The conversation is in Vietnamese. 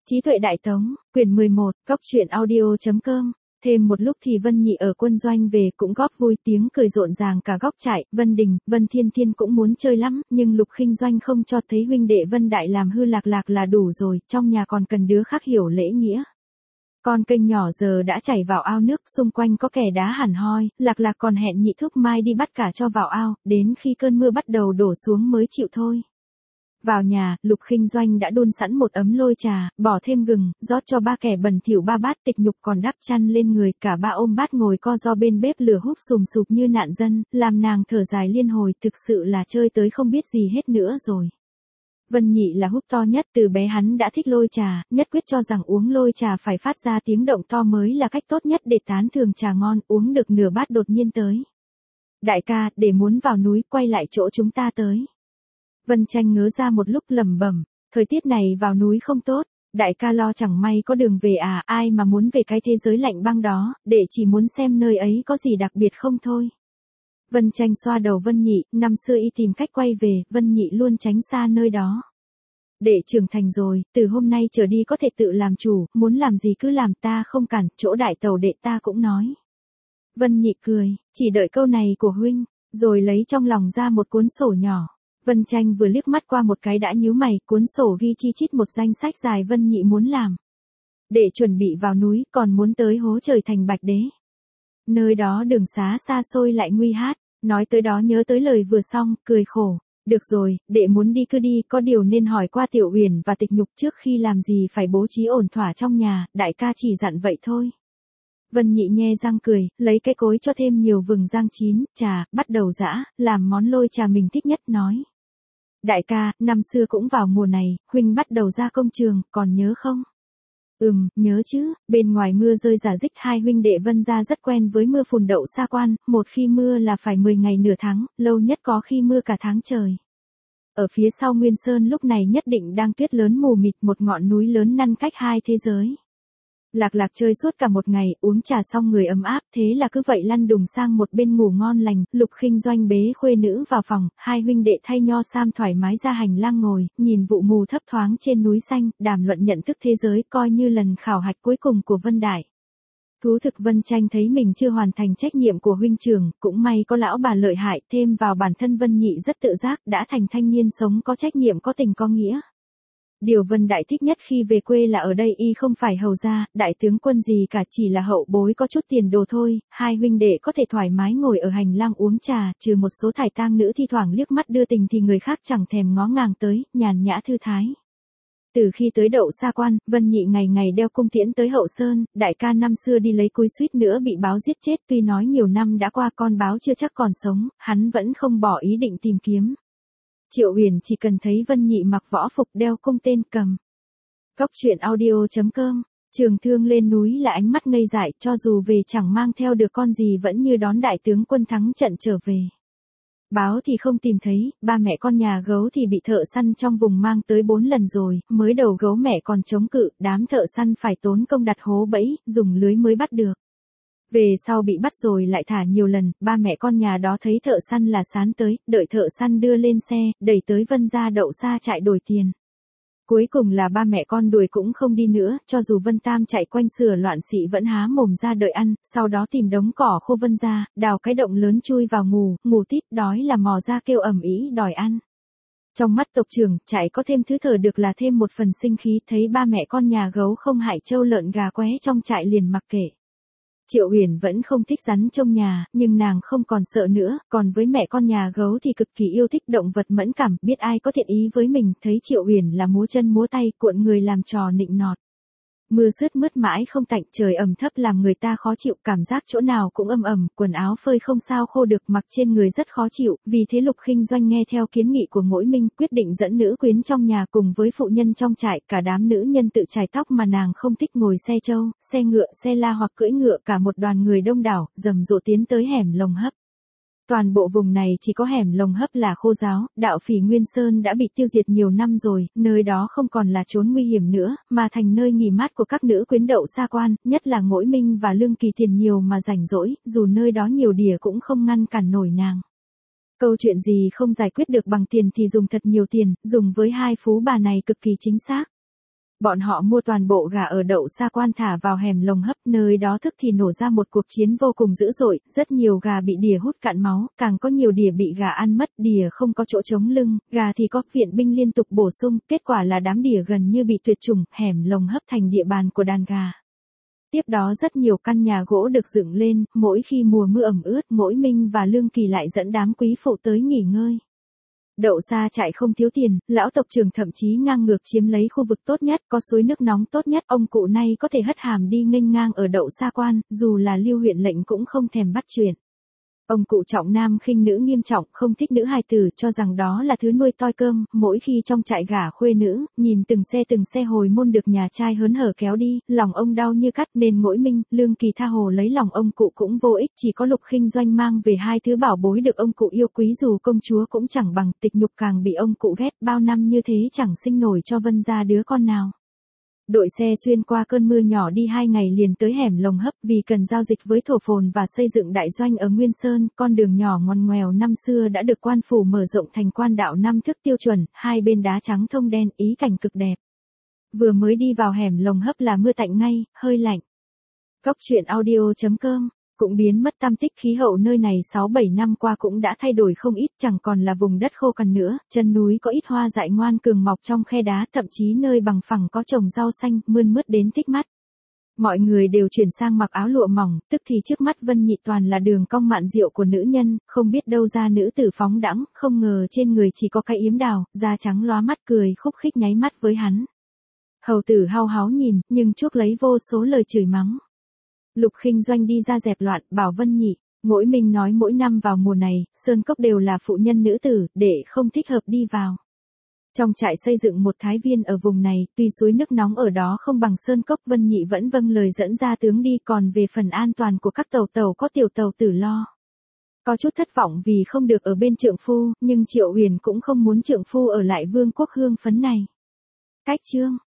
Trí tuệ đại tống, quyển 11, góc truyện audio.com. Thêm một lúc thì Vân Nhị ở quân doanh về cũng góp vui, tiếng cười rộn ràng cả góc trại. Vân Đình, Vân Thiên Thiên cũng muốn chơi lắm, nhưng Lục Khinh Doanh không cho, thấy huynh đệ Vân Đại làm hư Lạc Lạc là đủ rồi, trong nhà còn cần đứa khác hiểu lễ nghĩa. Con kênh nhỏ giờ đã chảy vào ao nước, xung quanh có kẻ đá hẳn hoi, Lạc Lạc còn hẹn Nhị Thúc mai đi bắt cả cho vào ao, đến khi cơn mưa bắt đầu đổ xuống mới chịu thôi. Vào nhà, Lục Khinh Doanh đã đun sẵn một ấm lôi trà, bỏ thêm gừng, rót cho ba kẻ bẩn thỉu ba bát tịch nhục, còn đắp chăn lên người, cả ba ôm bát ngồi co ro bên bếp lửa húp sùm sụp như nạn dân, làm nàng thở dài liên hồi, thực sự là chơi tới không biết gì hết nữa rồi. Vân Nhị là húp to nhất, từ bé hắn đã thích lôi trà, nhất quyết cho rằng uống lôi trà phải phát ra tiếng động to mới là cách tốt nhất để tán thưởng trà ngon, uống được nửa bát đột nhiên tới. Đại ca, để muốn vào núi, quay lại chỗ chúng ta tới. Vân Tranh ngớ ra một lúc lẩm bẩm, thời tiết này vào núi không tốt, đại ca lo chẳng may có đường về à, ai mà muốn về cái thế giới lạnh băng đó, để chỉ muốn xem nơi ấy có gì đặc biệt không thôi. Vân Tranh xoa đầu Vân Nhị, năm xưa y tìm cách quay về, Vân Nhị luôn tránh xa nơi đó. Đệ trưởng thành rồi, từ hôm nay trở đi có thể tự làm chủ, muốn làm gì cứ làm, ta không cản, chỗ đại tàu đệ ta cũng nói. Vân Nhị cười, chỉ đợi câu này của huynh, rồi lấy trong lòng ra một cuốn sổ nhỏ. Vân Tranh vừa liếc mắt qua một cái đã nhíu mày, cuốn sổ ghi chi chít một danh sách dài Vân Nhị muốn làm. Để chuẩn bị vào núi, còn muốn tới hố trời thành Bạch Đế. Nơi đó đường xá xa xôi lại nguy hát, nói tới đó nhớ tới lời vừa xong, cười khổ. Được rồi, đệ muốn đi cứ đi, có điều nên hỏi qua Tiểu Uyển và Tịch Nhục trước khi làm gì phải bố trí ổn thỏa trong nhà, đại ca chỉ dặn vậy thôi. Vân Nhị nhe răng cười, lấy cái cối cho thêm nhiều vừng rang chín, trà, bắt đầu giã, làm món lôi trà mình thích nhất, nói. Đại ca, năm xưa cũng vào mùa này, huynh bắt đầu ra công trường, còn nhớ không? Nhớ chứ, bên ngoài mưa rơi rả rích, hai huynh đệ Vân gia rất quen với mưa phùn đậu sa quan, một khi mưa là phải 10 ngày nửa tháng, lâu nhất có khi mưa cả tháng trời. Ở phía sau Nguyên Sơn lúc này nhất định đang tuyết lớn mù mịt, một ngọn núi lớn ngăn cách hai thế giới. Lạc Lạc chơi suốt cả một ngày, uống trà xong người ấm áp, thế là cứ vậy lăn đùng sang một bên ngủ ngon lành. Lục Khinh Doanh bế khuê nữ vào phòng, hai huynh đệ thay nho sam thoải mái ra hành lang ngồi, nhìn vụ mù thấp thoáng trên núi xanh, đàm luận nhận thức thế giới, coi như lần khảo hạch cuối cùng của Vân Đại. Thú thực Vân Tranh thấy mình chưa hoàn thành trách nhiệm của huynh trưởng, cũng may có lão bà lợi hại, thêm vào bản thân Vân Nhị rất tự giác, đã thành thanh niên sống có trách nhiệm, có tình có nghĩa. Điều Vân Đại thích nhất khi về quê là ở đây y không phải hầu gia, đại tướng quân gì cả, chỉ là hậu bối có chút tiền đồ thôi, hai huynh đệ có thể thoải mái ngồi ở hành lang uống trà, trừ một số thải tang nữ thi thoảng liếc mắt đưa tình thì người khác chẳng thèm ngó ngàng tới, nhàn nhã thư thái. Từ khi tới đậu sa quan, Vân Nhị ngày ngày đeo cung tiễn tới Hậu Sơn, đại ca năm xưa đi lấy cối suýt nữa bị báo giết chết, tuy nói nhiều năm đã qua con báo chưa chắc còn sống, hắn vẫn không bỏ ý định tìm kiếm. Triệu Uyển chỉ cần thấy Vân Nhị mặc võ phục đeo cung tên cầm. Góc truyện audio.com, Trường Thương lên núi là ánh mắt ngây dại, cho dù về chẳng mang theo được con gì vẫn như đón đại tướng quân thắng trận trở về. Báo thì không tìm thấy, ba mẹ con nhà gấu thì bị thợ săn trong vùng mang tới 4 lần rồi, mới đầu gấu mẹ còn chống cự, đám thợ săn phải tốn công đặt hố bẫy, dùng lưới mới bắt được. Về sau bị bắt rồi lại thả nhiều lần, ba mẹ con nhà đó thấy thợ săn là sán tới, đợi thợ săn đưa lên xe, đẩy tới Vân gia đậu xa trại đổi tiền. Cuối cùng là ba mẹ con đuổi cũng không đi nữa, cho dù Vân Tam chạy quanh sửa loạn xị vẫn há mồm ra đợi ăn, sau đó tìm đống cỏ khô Vân gia, đào cái động lớn chui vào ngủ tít, đói là mò ra kêu ầm ĩ đòi ăn. Trong mắt tộc trưởng, chạy có thêm thứ thở được là thêm một phần sinh khí, thấy ba mẹ con nhà gấu không hại trâu lợn gà qué trong trại liền mặc kệ. Triệu Uyển vẫn không thích rắn trong nhà, nhưng nàng không còn sợ nữa, còn với mẹ con nhà gấu thì cực kỳ yêu thích động vật mẫn cảm, biết ai có thiện ý với mình, thấy Triệu Uyển là múa chân múa tay, cuộn người làm trò nịnh nọt. Mưa sướt mướt mãi không tạnh, trời ẩm thấp làm người ta khó chịu, cảm giác chỗ nào cũng ẩm, quần áo phơi không sao khô được, mặc trên người rất khó chịu, vì thế Lục Khinh Doanh nghe theo kiến nghị của Ngỗi Minh, quyết định dẫn nữ quyến trong nhà cùng với phụ nhân trong trại, cả đám nữ nhân tự chải tóc mà nàng không thích, ngồi xe trâu, xe ngựa, xe la hoặc cưỡi ngựa, cả một đoàn người đông đảo, rầm rộ tiến tới hẻm Lồng Hấp. Toàn bộ vùng này chỉ có hẻm Lồng Hấp là khô ráo, đạo phỉ Nguyên Sơn đã bị tiêu diệt nhiều năm rồi, nơi đó không còn là chốn nguy hiểm nữa, mà thành nơi nghỉ mát của các nữ quyến đậu sa quan, nhất là Ngỗi Minh và Lương Kỳ tiền nhiều mà rảnh rỗi, dù nơi đó nhiều đỉa cũng không ngăn cản nổi nàng. Câu chuyện gì không giải quyết được bằng tiền thì dùng thật nhiều tiền, dùng với hai phú bà này cực kỳ chính xác. Bọn họ mua toàn bộ gà ở Đậu Sa Quan thả vào hẻm lồng hấp, nơi đó tức thì nổ ra một cuộc chiến vô cùng dữ dội, rất nhiều gà bị đỉa hút cạn máu, càng có nhiều đỉa bị gà ăn mất, đỉa không có chỗ chống lưng, gà thì có viện binh liên tục bổ sung, kết quả là đám đỉa gần như bị tuyệt chủng, hẻm lồng hấp thành địa bàn của đàn gà. Tiếp đó rất nhiều căn nhà gỗ được dựng lên, mỗi khi mùa mưa ẩm ướt, Mỗi Minh và Lương Kỳ lại dẫn đám quý phụ tới nghỉ ngơi. Đậu Sa trại không thiếu tiền, lão tộc trưởng thậm chí ngang ngược chiếm lấy khu vực tốt nhất, có suối nước nóng tốt nhất, ông cụ này có thể hất hàm đi nghênh ngang ở Đậu Sa Quan, dù là Lưu huyện lệnh cũng không thèm bắt chuyện. Ông cụ trọng nam khinh nữ nghiêm trọng, không thích nữ hài tử, cho rằng đó là thứ nuôi toi cơm, mỗi khi trong trại gả khuê nữ, nhìn từng xe hồi môn được nhà trai hớn hở kéo đi, lòng ông đau như cắt, nên Mỗi Minh, Lương Kỳ tha hồ lấy lòng ông cụ cũng vô ích, chỉ có Lục Khinh Doanh mang về hai thứ bảo bối được ông cụ yêu quý, dù công chúa cũng chẳng bằng, Tịch Nhục càng bị ông cụ ghét, bao năm như thế chẳng sinh nổi cho Vân gia đứa con nào. Đội xe xuyên qua cơn mưa nhỏ đi 2 ngày liền tới hẻm lồng hấp, vì cần giao dịch với thổ phồn và xây dựng đại doanh ở Nguyên Sơn, con đường nhỏ ngoằn ngoèo năm xưa đã được quan phủ mở rộng thành quan đạo 5 thước tiêu chuẩn, hai bên đá trắng thông đen, ý cảnh cực đẹp. Vừa mới đi vào hẻm lồng hấp là mưa tạnh ngay, hơi lạnh. Cóc truyện audio.com cũng biến mất tăm tích, khí hậu nơi này 6-7 năm qua cũng đã thay đổi không ít, chẳng còn là vùng đất khô cằn nữa, chân núi có ít hoa dại ngoan cường mọc trong khe đá, thậm chí nơi bằng phẳng có trồng rau xanh, mươn mướt đến thích mắt. Mọi người đều chuyển sang mặc áo lụa mỏng, tức thì trước mắt Vân Nhị toàn là đường cong mạn diệu của nữ nhân, không biết đâu ra nữ tử phóng đãng, không ngờ trên người chỉ có cái yếm đào, da trắng lóa mắt cười khúc khích nháy mắt với hắn. Hầu tử hao háo nhìn, nhưng chuốc lấy vô số lời chửi mắng. Lục Khinh Doanh đi ra dẹp loạn, bảo Vân Nhị, Mỗi Minh nói mỗi năm vào mùa này, sơn cốc đều là phụ nhân nữ tử, để không thích hợp đi vào. Trong trại xây dựng một thái viên ở vùng này, tuy suối nước nóng ở đó không bằng sơn cốc, Vân Nhị vẫn vâng lời dẫn ra tướng đi, còn về phần an toàn của các tàu có tiểu tàu tử lo. Có chút thất vọng vì không được ở bên trượng phu, nhưng Triệu Huyền cũng không muốn trượng phu ở lại vương quốc hương phấn này. Cách chương